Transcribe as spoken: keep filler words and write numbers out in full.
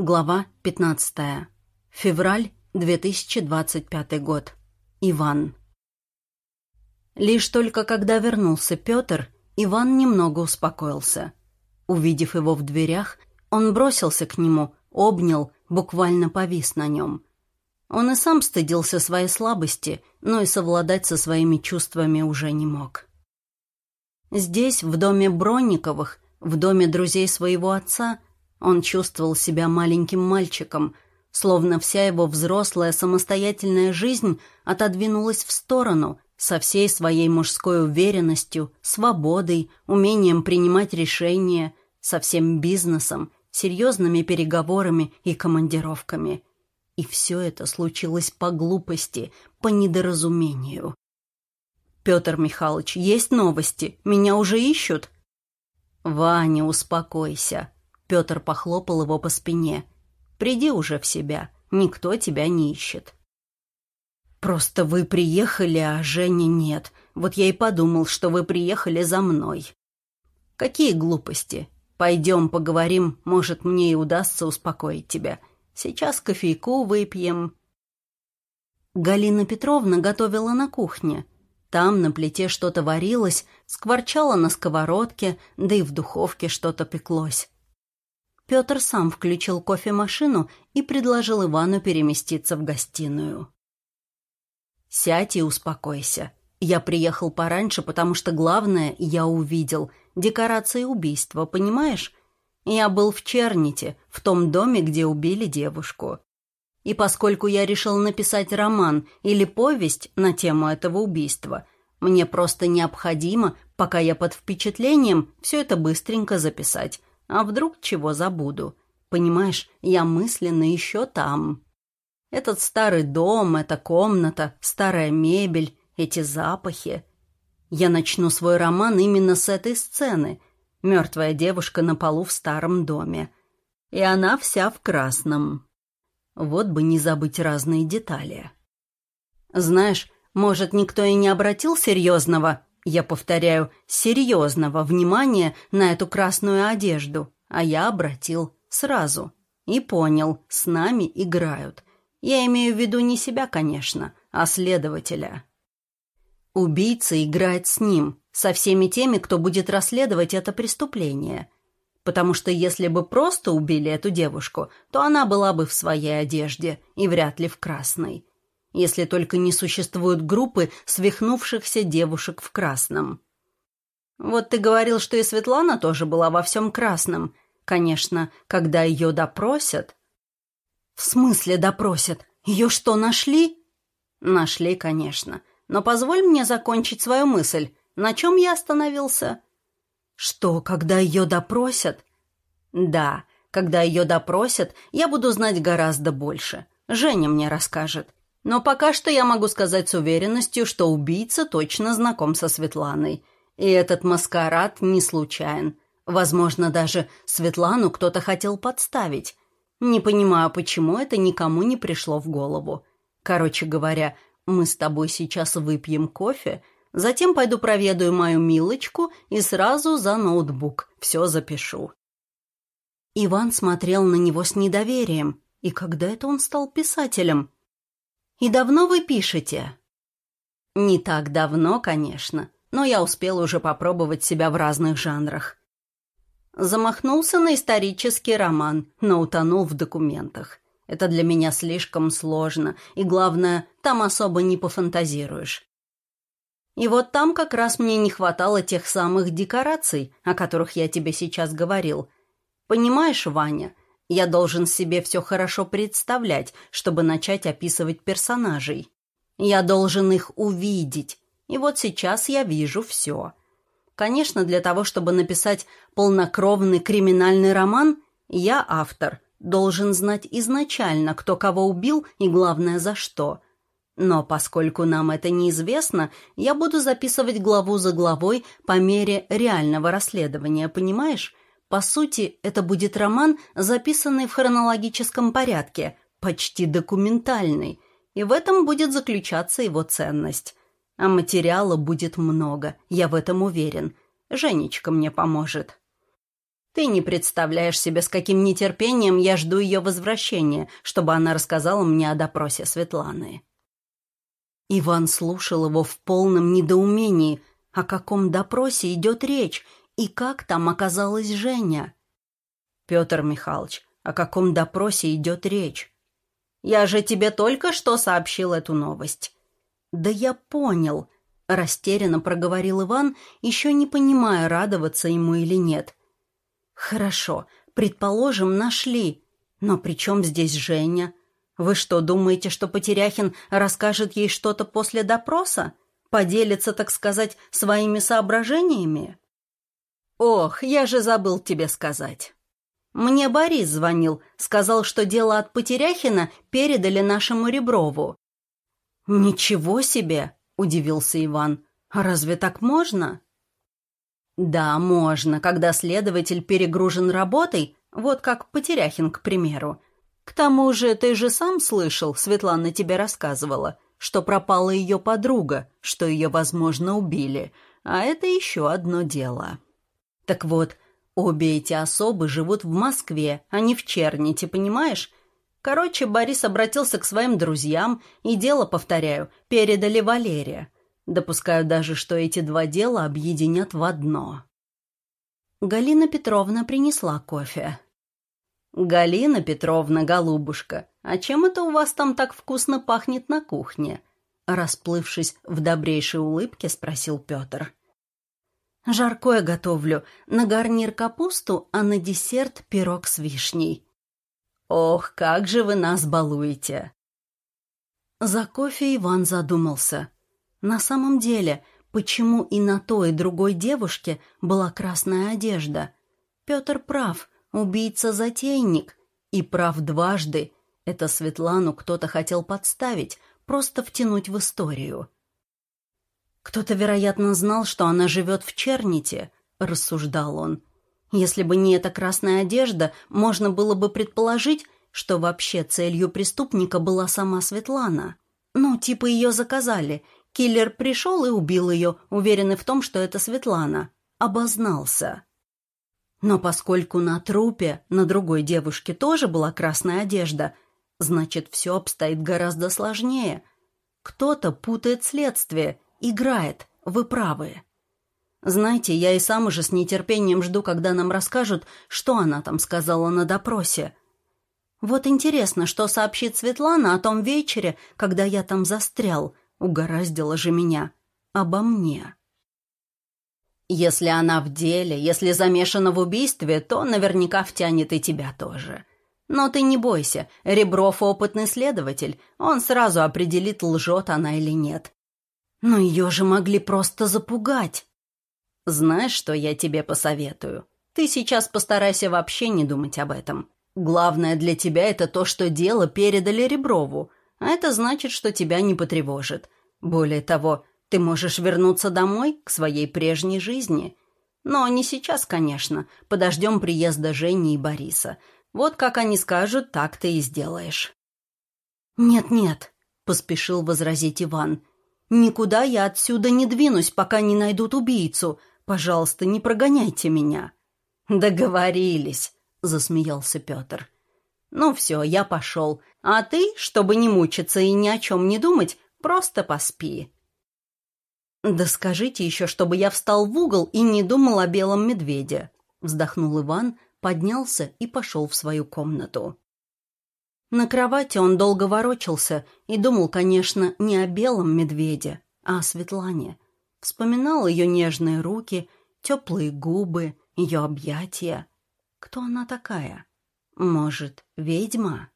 Глава пятнадцатая. Февраль две тысячи двадцать пятый год. Иван. Лишь только когда вернулся Петр, Иван немного успокоился. Увидев его в дверях, он бросился к нему, обнял, буквально повис на нем. Он и сам стыдился своей слабости, но и совладать со своими чувствами уже не мог. Здесь, в доме Бронниковых, в доме друзей своего отца, он чувствовал себя маленьким мальчиком, словно вся его взрослая самостоятельная жизнь отодвинулась в сторону со всей своей мужской уверенностью, свободой, умением принимать решения, со всем бизнесом, серьезными переговорами и командировками. И все это случилось по глупости, по недоразумению. «Петр Михайлович, есть новости? Меня уже ищут?» «Ваня, успокойся». Петр похлопал его по спине. «Приди уже в себя, никто тебя не ищет». «Просто вы приехали, а Жени нет. Вот я и подумал, что вы приехали за мной». «Какие глупости? Пойдем поговорим, может, мне и удастся успокоить тебя. Сейчас кофейку выпьем». Галина Петровна готовила на кухне. Там на плите что-то варилось, скворчало на сковородке, да и в духовке что-то пеклось. Петр сам включил кофемашину и предложил Ивану переместиться в гостиную. «Сядь и успокойся. Я приехал пораньше, потому что главное я увидел — декорации убийства, понимаешь? Я был в Черните, в том доме, где убили девушку. И поскольку я решил написать роман или повесть на тему этого убийства, мне просто необходимо, пока я под впечатлением, все это быстренько записать. А вдруг чего забуду? Понимаешь, я мысленно еще там. Этот старый дом, эта комната, старая мебель, эти запахи. Я начну свой роман именно с этой сцены. Мертвая девушка на полу в старом доме. И она вся в красном. Вот бы не забыть разные детали. Знаешь, может, никто и не обратил серьезного, я повторяю, серьезного внимания на эту красную одежду, а я обратил сразу. И понял, с нами играют. Я имею в виду не себя, конечно, а следователя. Убийца играет с ним, со всеми теми, кто будет расследовать это преступление. Потому что если бы просто убили эту девушку, то она была бы в своей одежде и вряд ли в красной. Если только не существуют группы свихнувшихся девушек в красном. Вот ты говорил, что и Светлана тоже была во всем красном. Конечно, когда ее допросят... В смысле допросят? Ее что, нашли? Нашли, конечно. Но позволь мне закончить свою мысль. На чем я остановился? Что, когда ее допросят? Да, когда ее допросят, я буду знать гораздо больше. Женя мне расскажет. Но пока что я могу сказать с уверенностью, что убийца точно знаком со Светланой. И этот маскарад не случайен. Возможно, даже Светлану кто-то хотел подставить. Не понимаю, почему это никому не пришло в голову. Короче говоря, мы с тобой сейчас выпьем кофе, затем пойду проведаю мою Милочку и сразу за ноутбук все запишу. Иван смотрел на него с недоверием. И когда это он стал писателем? «И давно вы пишете?» «Не так давно, конечно, но я успел уже попробовать себя в разных жанрах. Замахнулся на исторический роман, но утонул в документах. Это для меня слишком сложно, и, главное, там особо не пофантазируешь. И вот там как раз мне не хватало тех самых декораций, о которых я тебе сейчас говорил. Понимаешь, Ваня, я должен себе все хорошо представлять, чтобы начать описывать персонажей. Я должен их увидеть, и вот сейчас я вижу все. Конечно, для того, чтобы написать полнокровный криминальный роман, я, автор, должен знать изначально, кто кого убил и, главное, за что. Но поскольку нам это неизвестно, я буду записывать главу за главой по мере реального расследования, понимаешь? По сути, это будет роман, записанный в хронологическом порядке, почти документальный, и в этом будет заключаться его ценность. А материала будет много, я в этом уверен. Женечка мне поможет. Ты не представляешь себе, с каким нетерпением я жду ее возвращения, чтобы она рассказала мне о допросе Светланы». Иван слушал его в полном недоумении. О каком допросе идет речь и как там оказалась Женя? «Петр Михайлович, о каком допросе идет речь? Я же тебе только что сообщил эту новость». «Да я понял», — растерянно проговорил Иван, еще не понимая, радоваться ему или нет. «Хорошо, предположим, нашли. Но при чем здесь Женя? Вы что, думаете, что Потеряхин расскажет ей что-то после допроса? Поделится, так сказать, своими соображениями?» «Ох, я же забыл тебе сказать. Мне Борис звонил, сказал, что дело от Потеряхина передали нашему Реброву». «Ничего себе!» — удивился Иван. «А разве так можно?» «Да, можно, когда следователь перегружен работой, вот как Потеряхин, к примеру. К тому же ты же сам слышал, Светлана тебе рассказывала, что пропала ее подруга, что ее, возможно, убили, а это еще одно дело. Так вот, обе эти особы живут в Москве, а не в Черните, понимаешь? Короче, Борис обратился к своим друзьям, и дело, повторяю, передали Валерия. Допускаю даже, что эти два дела объединят в одно». Галина Петровна принесла кофе. «Галина Петровна, голубушка, а чем это у вас там так вкусно пахнет на кухне?» Расплывшись в добрейшей улыбке, спросил Петр. «Жаркое готовлю, на гарнир капусту, а на десерт пирог с вишней». «Ох, как же вы нас балуете!» За кофе Иван задумался. На самом деле, почему и на той, и другой девушке была красная одежда? Петр прав, убийца-затейник, и прав дважды. Это Светлану кто-то хотел подставить, просто втянуть в историю. «Кто-то, вероятно, знал, что она живет в Черните», — рассуждал он. «Если бы не эта красная одежда, можно было бы предположить, что вообще целью преступника была сама Светлана. Ну, типа ее заказали. Киллер пришел и убил ее, уверенный в том, что это Светлана. Обознался. Но поскольку на трупе, на другой девушке тоже была красная одежда, значит, все обстоит гораздо сложнее. Кто-то путает следствие, играет, вы правы. Знаете, я и сам уже с нетерпением жду, когда нам расскажут, что она там сказала на допросе. Вот интересно, что сообщит Светлана о том вечере, когда я там застрял. Угораздило же меня. Обо мне. Если она в деле, если замешана в убийстве, то наверняка втянет и тебя тоже. Но ты не бойся, Ребров опытный следователь, он сразу определит, лжет она или нет. Но ее же могли просто запугать. Знаешь, что я тебе посоветую? Ты сейчас постарайся вообще не думать об этом. Главное для тебя это то, что дело передали Реброву, а это значит, что тебя не потревожит. Более того, ты можешь вернуться домой, к своей прежней жизни. Но не сейчас, конечно. Подождем приезда Жени и Бориса. Вот как они скажут, так ты и сделаешь». «Нет-нет», — поспешил возразить Иван. «Никуда я отсюда не двинусь, пока не найдут убийцу. Пожалуйста, не прогоняйте меня». «Договорились», — засмеялся Петр. «Ну все, я пошел. А ты, чтобы не мучиться и ни о чем не думать, просто поспи». «Да скажите еще, чтобы я встал в угол и не думал о белом медведе», — вздохнул Иван, поднялся и пошел в свою комнату. На кровати он долго ворочался и думал, конечно, не о белом медведе, а о Светлане. Вспоминал ее нежные руки, теплые губы, ее объятия. Кто она такая? Может, ведьма?